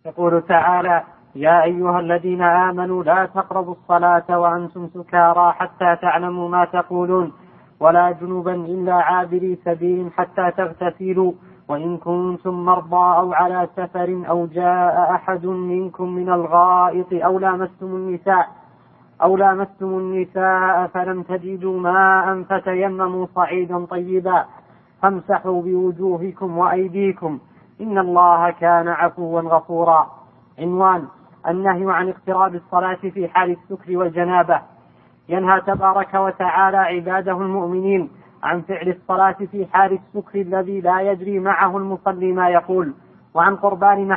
يقول تعالى: يا أيها الذين آمنوا لا تقربوا الصلاة وأنتم سكارى حتى تعلموا ما تقولون ولا جنبا إلا عابري سبيل حتى تغتسلوا وإن كنتم مرضى أو على سفر أو جاء أحد منكم من الغائط أو لامستم النساء فلم تجدوا ماء فتيمموا صعيدا طيبا فامسحوا بوجوهكم وأيديكم إن الله كان عفوا غفورا. عنوان: النهي عن اقتراب الصلاة في حال السكر والجنابة. ينهى تبارك وتعالى عباده المؤمنين عن فعل الصلاة في حال السكر الذي لا يجري معه المصلي ما يقول، وعن قربان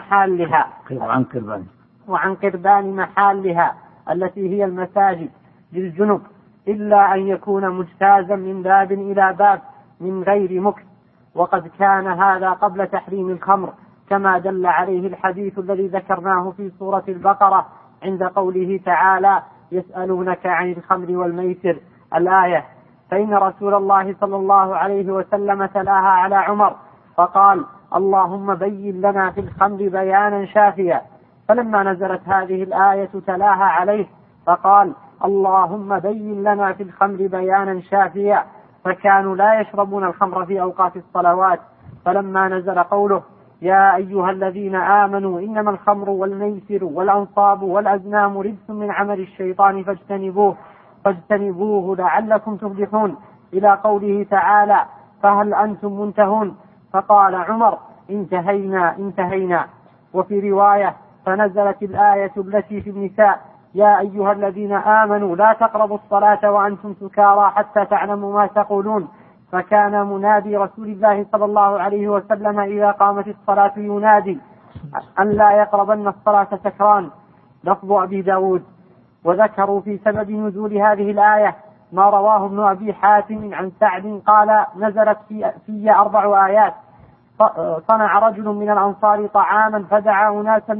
محالها التي هي المساجد للجنب، إلا أن يكون مجتازا من باب إلى باب من غير مكث، وقد كان هذا قبل تحريم الخمر كما دل عليه الحديث الذي ذكرناه في سورة البقرة عند قوله تعالى: يسألونك عن الخمر والميسر الآية. فإن رسول الله صلى الله عليه وسلم تلاها على عمر فقال: اللهم بين لنا في الخمر بيانا شافيا. فلما نزلت هذه الآية تلاها عليه فقال: اللهم بين لنا في الخمر بيانا شافيا. فكانوا لا يشربون الخمر في أوقات الصلوات. فلما نزل قوله: يا أيها الذين آمنوا إنما الخمر والميسر والأنصاب والأزلام رجس من عمل الشيطان فاجتنبوه لعلكم تفلحون، إلى قوله تعالى: فهل أنتم منتهون؟ فقال عمر: انتهينا. وفي رواية: فنزلت الآية التي في النساء: يا أيها الذين آمنوا لا تقربوا الصلاة وأنتم سكارى حتى تعلموا ما تقولون. فكان منادي رسول الله صلى الله عليه وسلم إذا قامت الصلاة ينادي أن لا يقربن الصلاة سكران. لفظ أبي داود. وذكروا في سبب نزول هذه الآية ما رواه ابن أبي حاتم عن سعد قال: نزلت في 4 آيات. صنع رجل من الأنصار طعاما فدعا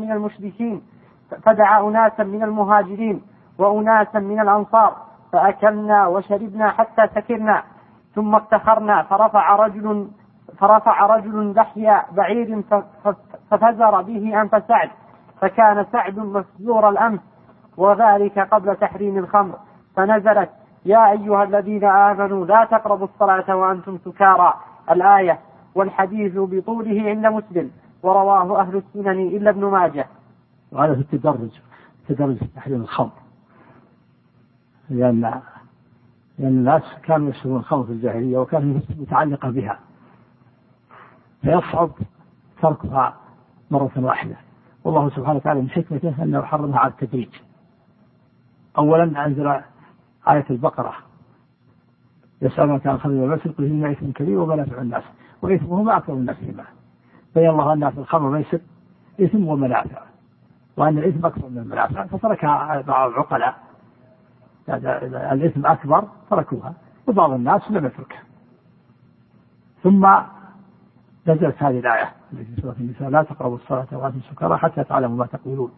أناسا من المهاجرين وأناسا من الأنصار فأكلنا وشربنا حتى سكرنا، ثم افتخرنا فرفع رجل لحية بعير ففزر به أنف سعد، فكان سعد مفزور الأنف، وذلك قبل تحريم الخمر. فنزلت: يا أيها الذين آمنوا لا تقربوا الصلاة وأنتم سكارى الآية. والحديث بطوله عند مسلم، ورواه أهل السنن إلا ابن ماجه. وهذا في التدرج تحريم الخمر، لأن الناس كانوا يشربون الخمر في الجاهلية وكانوا متعلقة بها، فيصعب تركها مرة واحدة. والله سبحانه وتعالى من حكمته أنه حرمها على التدريج. أولا أنزل آية البقرة: يسألونك عن الخمر والميسر قل فيهما إثم كبير ومنافع الناس وإثمهما أكبر من نفعهما. بين الله أن في الخمر والميسر إثم ومنافع، وأن الإثم أكبر من المنافع، فتركها بعض العقلاء، الإثم أكبر تركوها، وبعض الناس لم يتركها. ثم نزلت هذه الآية في سورة النساء: لا تقربوا الصلاة وأنتم سكارى حتى تعلموا ما تقولون.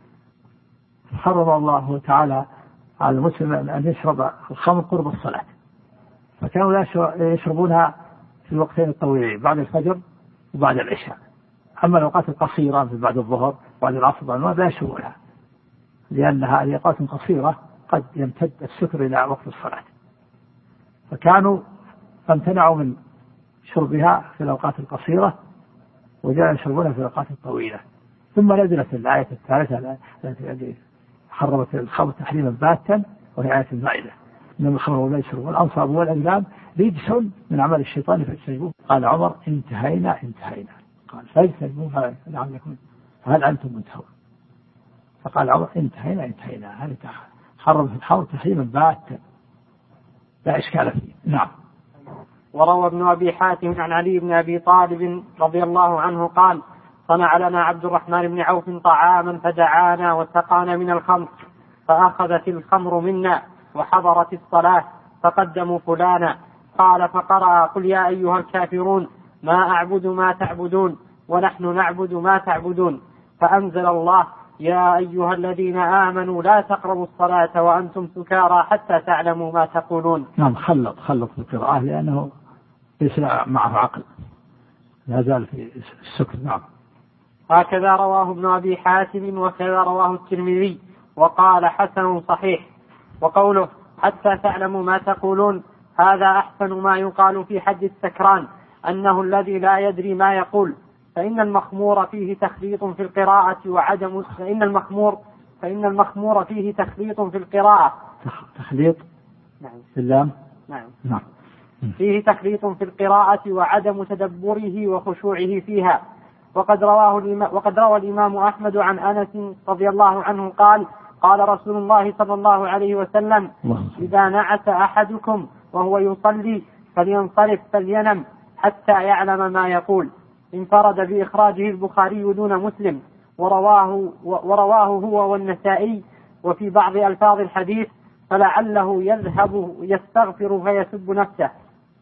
حرم الله تعالى على المسلم أن يشرب الخمر قرب الصلاة، فكانوا يشربونها في الوقتين الطويلين بعد الفجر وبعد العشاء. أما الأوقات القصيرة بعد الظهر وبعد العصر لا يشربونها، لأنها أوقات قصيرة قد يمتد السكر إلى وقت الصلاة، فكانوا امتنعوا من شربها في الأوقات القصيرة وجاءوا يشربونها في الأوقات الطويلة. ثم نزلت الآية الثالثة التي حرمت الخمر تحريما باتا، وهي آية المائدة: إنما الخمر والميسر والأنصاب والأزلام رجس من عمل الشيطان فاجتنبوه. قال عمر: انتهينا. قال: فاجتنبوها لعلكم فهل أنتم منتهون؟ فقال عمر: انتهينا. هذه حرمت الخمر تحريما باتا لا إشكال فيه. نعم. وروى ابن أبي حاتم عن علي بن أبي طالب رضي الله عنه قال: صنع لنا عبد الرحمن بن عوف طعاما فدعانا وسقانا من الخمر، فأخذت الخمر منا وحضرت الصلاة فقدموا فلانا، قال فقرأ: قل يا أيها الكافرون ما أعبد ما تعبدون ونحن نعبد ما تعبدون. فأنزل الله: يا أيها الذين آمنوا لا تقربوا الصلاة وأنتم سكارى حتى تعلموا ما تقولون. نعم. خلط القراءة لأنه ليس معه عقل، لا زال في السكر. نعم. هكذا رواه ابن أبي حاتم وكذا رواه الترمذي وقال حسن صحيح. وقوله حتى تعلموا ما تقولون هذا أحسن ما يقال في حد السكران أنه الذي لا يدري ما يقول، فإن المخمور فيه تخليط في القراءة وعدم فإن المخمور فيه تخليط في القراءة. تخليط نعم. اللام نعم. فيه تخليط في القراءة وعدم تدبره وخشوعه فيها. وقد روى الإمام أحمد عن أنس رضي الله عنه قال قال رسول الله صلى الله عليه وسلم إذا نعس أحدكم وهو يصلي فلينصرف فلينم حتى يعلم ما يقول. انفرد بإخراجه البخاري دون مسلم، ورواه هو والنسائي. وفي بعض ألفاظ الحديث فلعله يذهب يستغفر فيسب نفسه.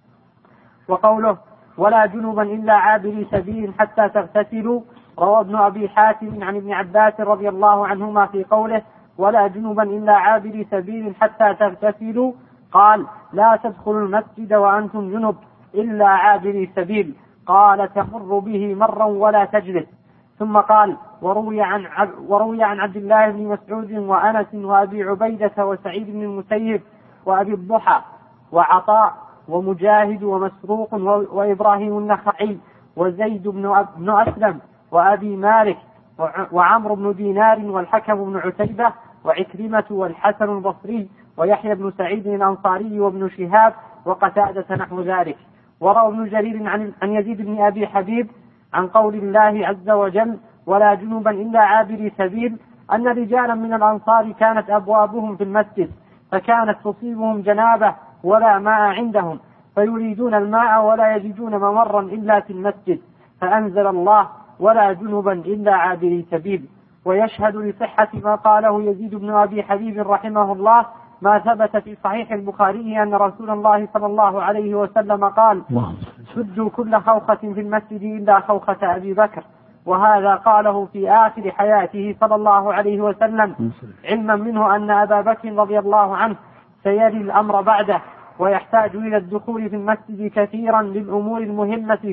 وقوله ولا جنبا إلا عابري سبيل حتى تغتسلوا روى ابن أبي حاتم عن ابن عباس رضي الله عنهما في قوله ولا جنبا إلا عابري سبيل حتى تغتسلوا قال لا تدخلوا المسجد وأنتم جنب إلا عابري سبيل، قال تمر به مرا ولا تجلس. ثم قال وروي عن عبد الله بن مسعود وأنس وأبي عبيدة وسعيد بن المسيب وأبي الضحى وعطاء ومجاهد ومسروق وإبراهيم النخعي وزيد بن أسلم وأبي مالك وعمرو بن دينار والحكم بن عتيبة وعكرمة والحسن البصري ويحيى بن سعيد الأنصاري وابن شهاب وقتادة نحو ذلك. وروى ابن جرير عن يزيد بن أبي حبيب عن قول الله عز وجل ولا جنبا إلا عابري سبيل أن رجالا من الأنصار كانت أبوابهم في المسجد فكانت تصيبهم جنابة ولا ماء عندهم فيريدون الماء ولا يجدون ممرا إلا في المسجد فأنزل الله ولا جنبا إلا عابري سبيل. ويشهد لصحة ما قاله يزيد بن أبي حبيب رحمه الله ما ثبت في صحيح البخاري أن رسول الله صلى الله عليه وسلم قال سدوا كل خوخة في المسجد إلا خوخة أبي بكر، وهذا قاله في آخر حياته صلى الله عليه وسلم علما منه أن أبا بكر رضي الله عنه سيري الأمر بعده ويحتاج إلى الدخول في المسجد كثيرا للأمور المهمة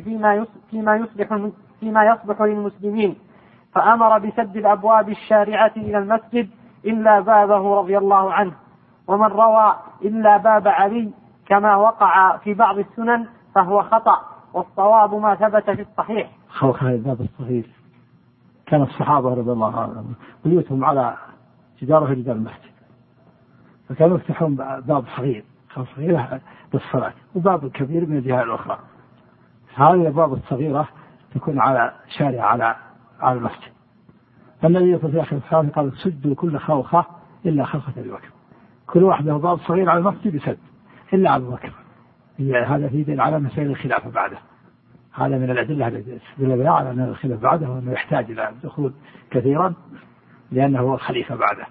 فيما يصبح للمسلمين، فأمر بسد الأبواب الشارعة إلى المسجد إلا بابه رضي الله عنه. ومن روى إلا باب علي كما وقع في بعض السنن فهو خطأ، والصواب ما ثبت في الصحيح. خوخة الباب الصغير كان الصحابة رضي الله عنهم بيوتهم على جدار في جدار المسجد، فكانوا يفتحون باب صغير صغيرة للصلاة وباب كبير من الجهة الأخرى. هذه الأبواب الصغيرة تكون على شارع على المسجد. فالنبي في آخر الصلاة قال سدوا كل خوخة إلا خوخة أبي بكر، كل واحد له باب صغير على المسجد يسد إلا أبو بكر. هذا في دليل على مسائل الخلافة بعده، هذا من الأدلة التي تدل بها على أن الخلاف بعده وأنه يحتاج إلى الدخول كثيرا لأنه هو الخليفة بعده.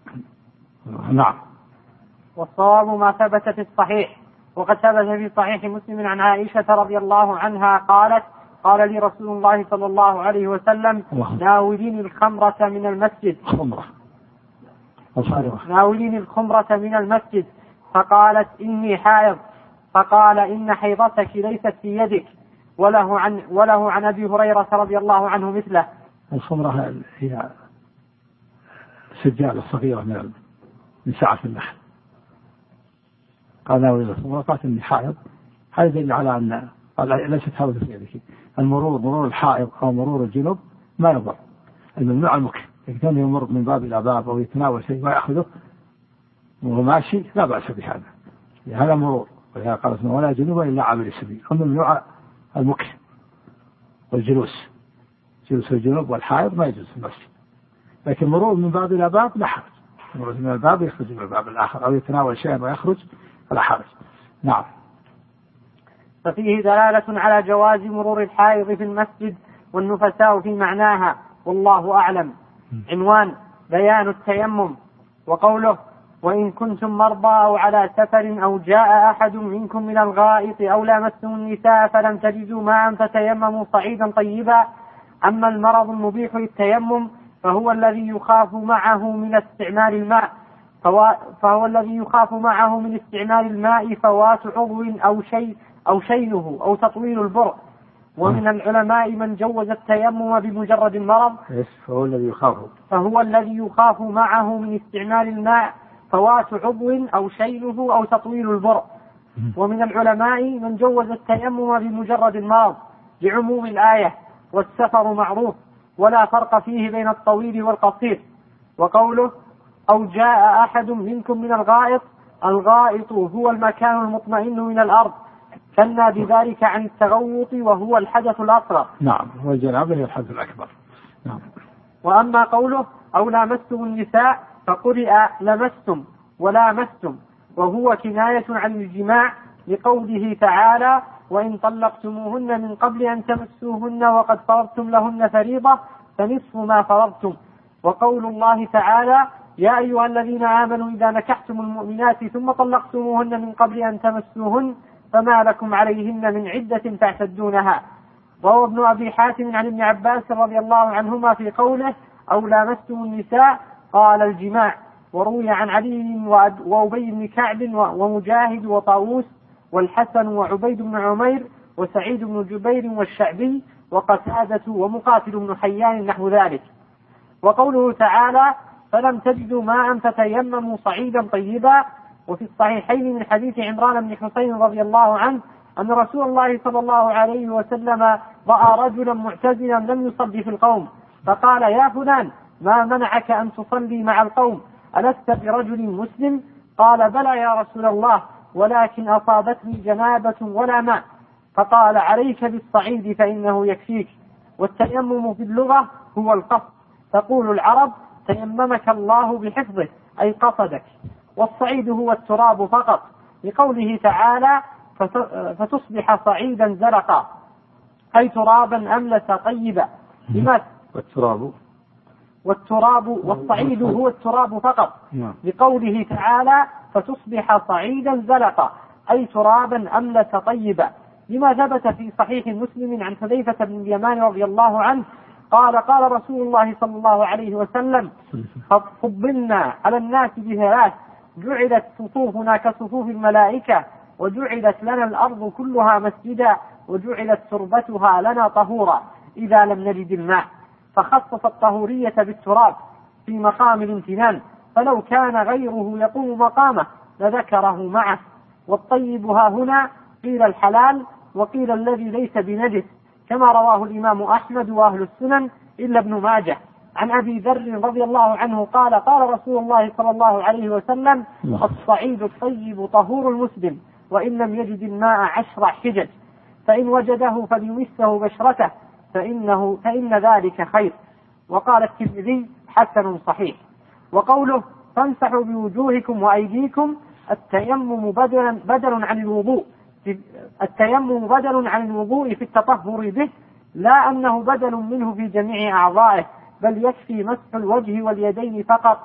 نعم. والصواب ما ثبت في الصحيح. وقد ثبت في صحيح مسلم عن عائشة رضي الله عنها قالت قال لي رسول الله صلى الله عليه وسلم ناوليني الخمرة من المسجد ناوليني الخمرة من المسجد فقالت إني حائض، فقال إن حيضتك ليست في يدك. وله عن أبي هريرة رضي الله عنه مثله. الخمرة هي سجالة صغيرة من سعة النخل. قال ناوليني الخمرة قالت إني حائض، هذا يدل على أن ليست حائض في يدك. مرور الحائض أو مرور الجنوب ما يضر، الممنوع المكره، كان يمر من باب إلى باب أو يتناول شيء ما يأخذه وهو ماشي لا بأس بهذا، هذا مرور. ولهذا قال ولا جنوب إلا عابر السبيل. الممنوع المكره والجلوس، جلوس الجنوب والحائض ما يجوز في المسجد، لكن مرور من باب إلى باب لا حرج، مرور من الباب يخرج من الباب الآخر أو يتناول شيئا ويخرج فلا حرج. نعم. ففيه دلالة على جواز مرور الحائض في المسجد والنفساء في معناها، والله أعلم. عنوان بيان التيمم. وقوله وإن كنتم مرضى أو على سفر أو جاء أحد منكم من الغائط أو لامستم النساء فلم تجدوا ماء فتيمموا صعيدا طيبا. أما المرض المبيح للتيمم فهو الذي يخاف معه من استعمال الماء فوات عضو أو شينه أو تطويل البرء، ومن العلماء من جوز التيمم بمجرد المرض، فهو الذي يخاف معه من استعمال الماء فوات عضو أو شيله أو تطويل البرء. ومن العلماء من جوز التيمم بمجرد المرض لعموم الآية، والسفر معروف ولا فرق فيه بين الطويل والقصير. وقوله أو جاء أحد منكم من الغائط، الغائط هو المكان المطمئن من الأرض، كنا بذلك عن التغوط وهو الحدث الأصغر. نعم، والجنابة هي الحدث الأكبر. نعم. وأما قوله أو لامستم النساء فقرئ لمستم ولامستم، وهو كناية عن الجماع لقوله تعالى وإن طلقتموهن من قبل أن تمسوهن وقد فرضتم لهن فريضة فنصف ما فرضتم. وقول الله تعالى يا أيها الذين آمنوا إذا نكحتم المؤمنات ثم طلقتموهن من قبل أن تمسوهن فما لكم عليهن من عدة تعتدونها. وهو ابن أبي حاتم عن ابن عباس رضي الله عنهما في قوله أو لامستم النساء قال الجماع. وروي عن علي وأبي بن كعب ومجاهد وطاووس والحسن وعبيد بن عمير وسعيد بن جبير والشعبي وقتادة ومقاتل بن حيان نحو ذلك. وقوله تعالى فلم تجدوا ماء فتيمموا صعيدا طيبا. وفي الصحيحين من حديث عمران بن حسين رضي الله عنه أن رسول الله صلى الله عليه وسلم رأى رجلا معتزلا لم يصلي في القوم فقال يا فلان ما منعك أن تصلي مع القوم ألست برجل مسلم؟ قال بلى يا رسول الله ولكن أصابتني جنابة ولا ماء. فقال عليك بالصعيد فإنه يكفيك. والتيمم في اللغة هو القصد، تقول العرب تيممك الله بحفظه أي قصدك. والصعيد هو التراب فقط لقوله تعالى فتصبح صعيدا زلقا أي ترابا أملس طيبا. والصعيد هو التراب فقط لقوله تعالى فتصبح صعيدا زلقا أي ترابا أملس طيبا، لما ثبت في صحيح مسلم عن حذيفة بن اليمان رضي الله عنه قال قال رسول الله صلى الله عليه وسلم فضلنا على الناس بثلاث جعلت صفوفنا كصفوف الملائكة وجعلت لنا الأرض كلها مسجدا وجعلت تربتها لنا طهورا إذا لم نجد الماء. فخصص الطهورية بالتراب في مقام الامتنان، فلو كان غيره يقوم مقامه لذكره معه. والطيب ها هنا قيل الحلال وقيل الذي ليس بنجس، كما رواه الإمام أحمد وأهل السنن إلا ابن ماجه عن أبي ذر رضي الله عنه قال قال رسول الله صلى الله عليه وسلم الصعيد الطيب طهور المسلم وإن لم يجد الماء 10 حجج فإن وجده فليمسه بشرته فإن ذلك خير. وقال الترمذي حسن صحيح. وقوله فامسحوا بوجوهكم وأيديكم التيمم بدل عن الوضوء في التطهر به، لا أنه بدل منه في جميع أعضائه، بل يكفي مسح الوجه واليدين فقط.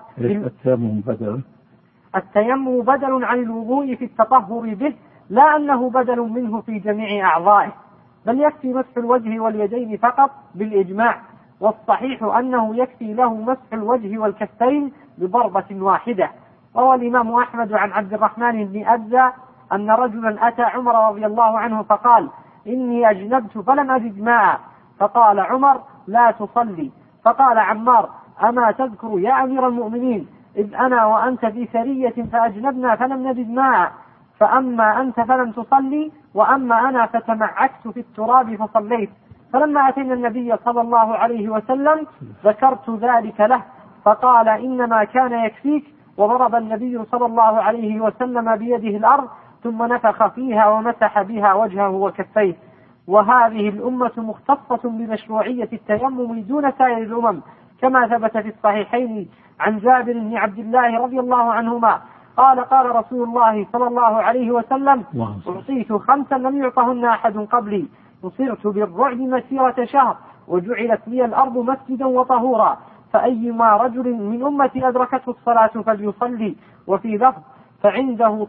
التيمم بدل عن الوضوء في التطهر به، لا أنه بدل منه في جميع أعضائه، بل يكفي مسح الوجه واليدين فقط بالإجماع. والصحيح أنه يكفي له مسح الوجه والكفين بضربة واحدة. روى الإمام أحمد عن عبد الرحمن بن أبزة أن رجلا أتى عمر رضي الله عنه فقال إني أجنبت فلم أجد ماء، فقال عمر لا تصلي. فقال عمار أما تذكر يا أمير المؤمنين إذ أنا وأنت في سرية فأجنبنا فلم نجد ماء، فأما أنت فلم تصلي وأما أنا فتمعكت في التراب فصليت. فلما أتينا النبي صلى الله عليه وسلم ذكرت ذلك له فقال إنما كان يكفيك، وضرب النبي صلى الله عليه وسلم بيده الأرض ثم نفخ فيها ومسح بها وجهه وكفيه. وهذه الأمة مختصة بمشروعية التيمم دون سائر الأمم، كما ثبت في الصحيحين عن جابر بن عبد الله رضي الله عنهما قال قال رسول الله صلى الله عليه وسلم أعطيت 5 لم يعطهن أحد قبلي، نصرت بالرعب مسيرة شهر وجعلت لي الأرض مسجدا وطهورا، فأيما رجل من أمتي أدركته الصلاة فليصلي. وفي لفظ فعنده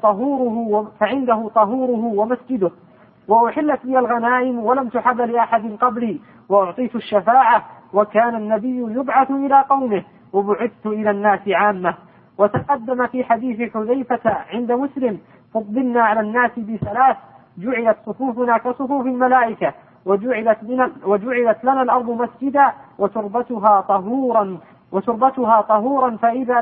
طهوره ومسجده. وأحلت لي الغنائم ولم تحب لأحد قبلي، وأعطيت الشفاعة، وكان النبي يبعث إلى قومه وبعثت إلى الناس عامة. وتقدم في حديث حذيفة عند مسلم فضلنا على الناس ب3 جعلت صفوفنا كصفوف الملائكة وجعلت لنا الأرض مسجدا وتربتها طهورا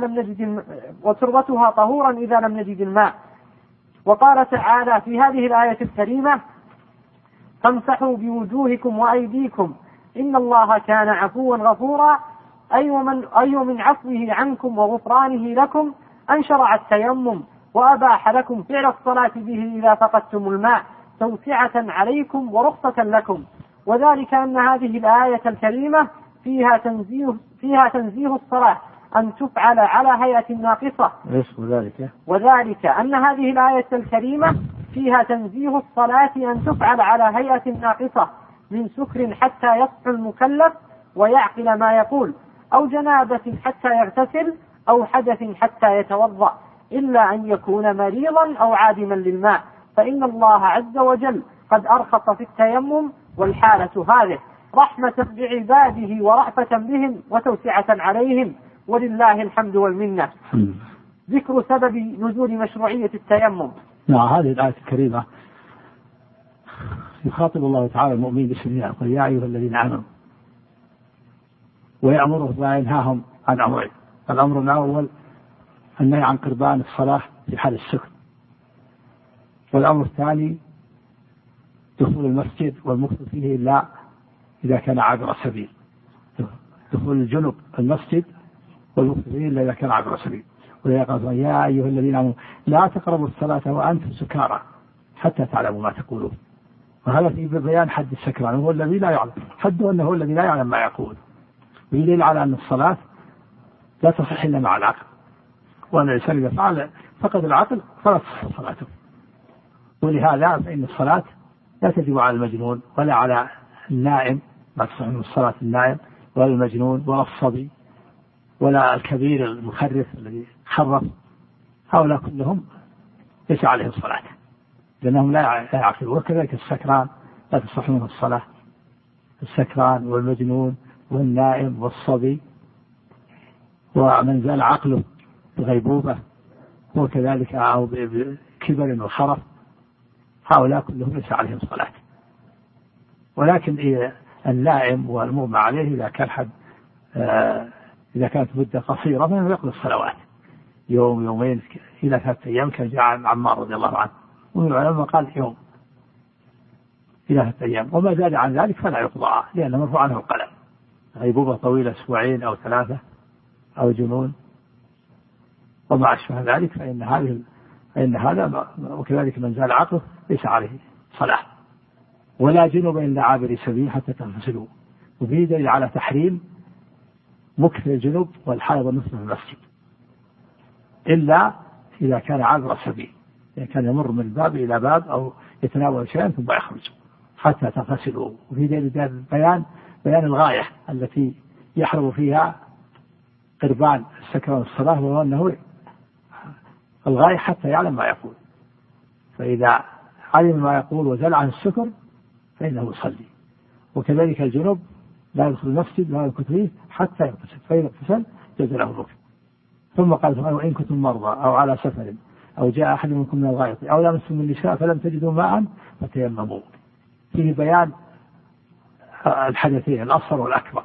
إذا لم نجد الماء. وقال تعالى في هذه الآية الكريمة: فامسحوا بوجوهكم وأيديكم إن الله كان عفوا غفورا. أي من عفوه عنكم وغفرانه لكم أن شرع التيمم وأباح لكم فعل الصلاة به إذا فقدتم الماء توسعة عليكم ورخصة لكم. وذلك أن هذه الآية الكريمة فيها تنزيه الصلاة أن تفعل على هيئة ناقصة. وذلك أن هذه الآية الكريمة فيها تنزيه الصلاة أن تفعل على هيئة ناقصة من سكر حتى يصحو المكلف ويعقل ما يقول، أو جنابة حتى يغتسل، أو حدث حتى يتوضأ، إلا أن يكون مريضا أو عادما للماء، فإن الله عز وجل قد أرخص في التيمم، والحالة هذه رحمة بعباده ورأفة بهم وتوسعة عليهم، ولله الحمد والمنة. ذكر سبب نزول مشروعية التيمم. هذه الآية الكريمة يخاطب الله تعالى المؤمنين باسمه، يقول: يا أيها الذين آمنوا، ويأمرهم وينهاهم عن أمرين. الأمر الأول النهي عن قربان الصلاة في حال السكر، والأمر الثاني دخول المسجد والمكث فيه إلا إذا كان عابر سبيل، دخول الجنب المسجد والمكث فيه إلا إذا كان عابر سبيل. ويقول: يا أيها الذين آمنوا لا تقربوا الصلاة وأنتم سكارى حتى تعلموا ما تقولون. وهذا في بيان حد السكران، هو الذي لا يعلم، حده أنه هو الذي لا يعلم ما يقول، ويدل على أن الصلاة لا تصح إلا مع العقل، وأن الإنسان إذا فعل فقد العقل فلا تصح صلاته. ولهذا فإن الصلاة لا تجب على المجنون ولا على النائم، ما تصح من الصلاة النائم ولا المجنون ولا الصبي ولا الكبير المخرف الذي خرف، هؤلاء كلهم ليس عليهم الصلاة لأنهم لا يعقلون. وكذلك السكران لا تصح منه الصلاة، السكران والمجنون والنائم والصبي ومن زال عقله بغيبوبة وكذلك أو بكبر وخرف، هؤلاء كلهم ليس عليهم صلاة. ولكن النائم والمغمى عليه إذا كانت مدة قصيرة فإنه يقضي الصلوات يوم يومين إلى 3 أيام، كان جاء عن عمار رضي الله عنه، ومن العلماء قال يوم إلى 3 أيام، وما زاد عن ذلك فلا يقضى لأنه مرفوع عنه القلم. غيبوبة طويلة 2 أو 3 أو جنون وما أشبه ذلك فإن هذا وكذلك من زال عقله ليس عليه صلاة. ولا جنوب إلا عابر سبيل حتى تغتسلوا. وفيه دليل على تحريم مكث الجنوب والحائض والنفس في المسجد إلا إذا كان عابر سبيل، إذا كان يمر من باب إلى باب أو يتناول شيئا ثم يخرج حتى تغتسلوا. وفيه دليل بيان الغاية التي يحرم فيها قربان السكران الصلاة، وهو أنه الغاية حتى يعلم ما يقول، فإذا علم ما يقول وزال عن السكر فإنه يصلي. وكذلك الجنوب لا يدخل المسجد لا يمكث فيه حتى يغتسل، فإذا اغتسل جاز له الركن. ثم قال: وإن كنتم مرضى أو على سفر أو جاء أحد منكم من الغائط أو لمستم النساء فلم تجدوا ماء فتيمموا. فيه بيان الحدثين الأصغر والأكبر،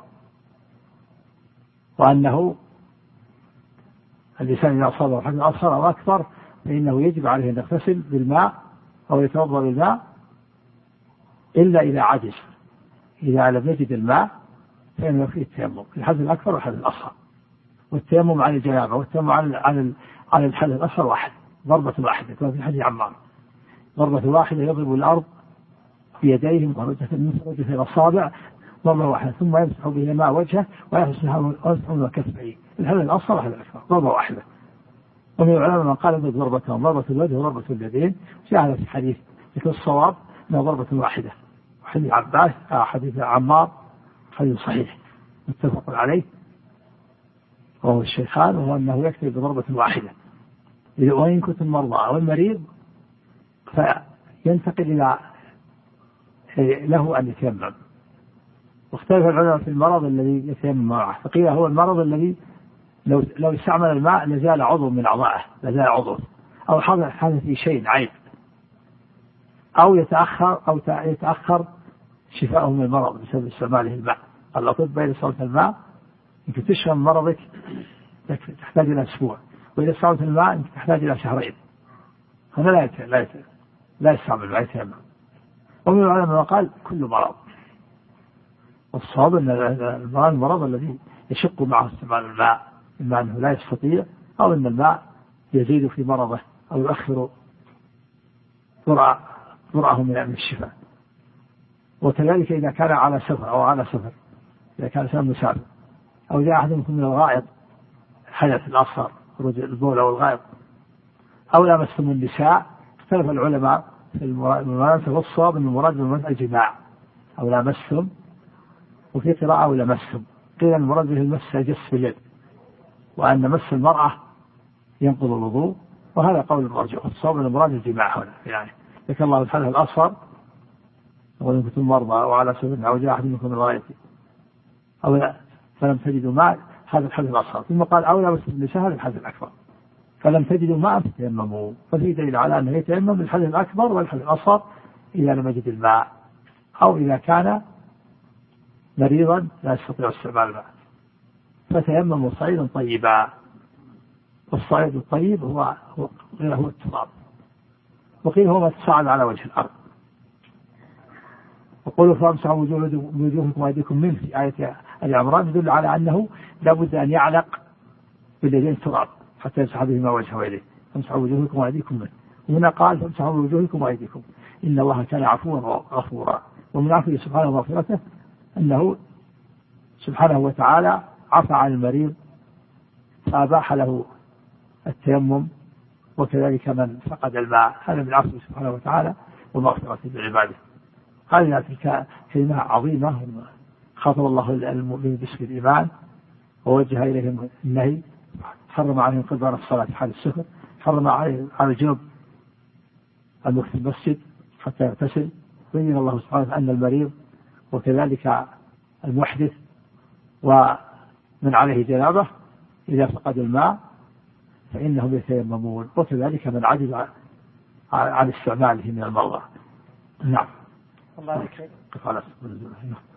وأنه الإنسان إذا أصابه حدث أصغر أو أكبر فإنه يجب عليه أن يغتسل بالماء أو يتوضأ بالماء إلا إذا عجز. إذا لم يجد الماء فإنه فيه التيمم، الحدث الأكبر والحدث الأصغر. والتيمم عن الجنابة والتيمم عن الحدث الأصغر واحد، ضربة واحدة، كما في حديث عمار: ضربة واحدة يضرب الأرض بيديه من إلى الأصابع ضربة واحدة، ثم يمسح به ماء وجهه ويمسح كفيه. الحدث الأصغر والحدث الأكبر ضربة واحدة. ومن العلماء من قال بضربتين، ضربة الوجه وضربة اليدين، جاء في الحديث لكن الصواب أنها ضربة واحدة. حديث عباس حديث عمار حديث صحيح متفق عليه وهو الشيخان، وهو أنه يكتب بضربة واحدة. وإن كنتم مرضى أو المريض فينتقل إلى له أن يتيمم. واختلف العلماء في المرض الذي يتيمم معه، فقيل هو المرض الذي لو استعمل الماء لزال عضو من أعضائه، لزال عضو، أو حدث في شيء عيب، أو يتأخر شفاء من المرض بسبب استعماله الماء. الأطباء إذا استعملت الماء يمكن تشفى من مرضك تحتاج إلى أسبوع، وإذا استعملت الماء يمكن تحتاج إلى شهرين. هنا لا يستعمل لا يتيمم. ومن العلماء قال كل مرض، والصواب أن المرض الذي يشق معه استعمال الماء، إما أنه لا يستطيع أو أن الماء يزيد في مرضه أو يؤخر برعه من الشفاء. وكذلك إذا كان على سفر إذا كان سفر مسافر أو جاء أحد منكم من الغائط حدث الأصغر خروج البول أو الغائط أو لامستم النساء، اختلف العلماء في الملامسة، والصواب أن المراد بالمس الجماع أو لامستم، وفي قراءة أو لمستم. قيل المراد به المس جس في اليد، وأن مس المرأة ينقض الوضوء، وهذا قول الرجح. الصواب أن المراد الجماع هنا يعني ذكر الله الحدث الأصغر وإن كنتم مرضى أو على سفر أو جاء أحد منكم من الغائط أو فلم تجدوا ماء، هذا الحدث الأصغر. ثم قال أو لامستم النساء، هذا الحدث الأكبر. فلم تجدوا ماء فتيمموا، ففي دليل على أنه يتيمم بالحدث الأكبر والحدث الأصغر إذا لم يجد الماء، أو إذا كان مريضا لا يستطيع استعمال الماء. فتيمموا صعيدا طيبا، والصعيد الطيب هو التراب، وقيل هو ما تصعد على وجه الأرض. وقولوا فامسحوا وجوهكم وأيديكم منه في آية آل عمران يدل على أنه لابد أن يعلق باليدين تراب حتى يمسح بهما وجهه ويديه. فامسحوا وجوهكم وأيديكم منه. هنا قال فامسحوا وجوهكم وأيديكم، إن الله كان عفوا غفورا. ومن عفوه سبحانه وغفرته أنه سبحانه وتعالى عفى عن المريض فأباح له التيمم، وكذلك من فقد الماء، هذا من عفوه سبحانه وتعالى ومغفرته بعباده. هذه تلك كلمة عظيمة. خاطب الله المؤمن باسم الإيمان ووجه إليهم النهي، حرم عليهم قدر الصلاة في حال السفر، حرم على الجنب المكث في المسجد حتى يغتسل. بين الله سبحانه أن المريض وكذلك المحدث ومن عليه جنابه إذا فقد الماء فإنهم يتيممون، وكذلك من عجز عن استعماله من المرضى. نعم. الله يكرمك.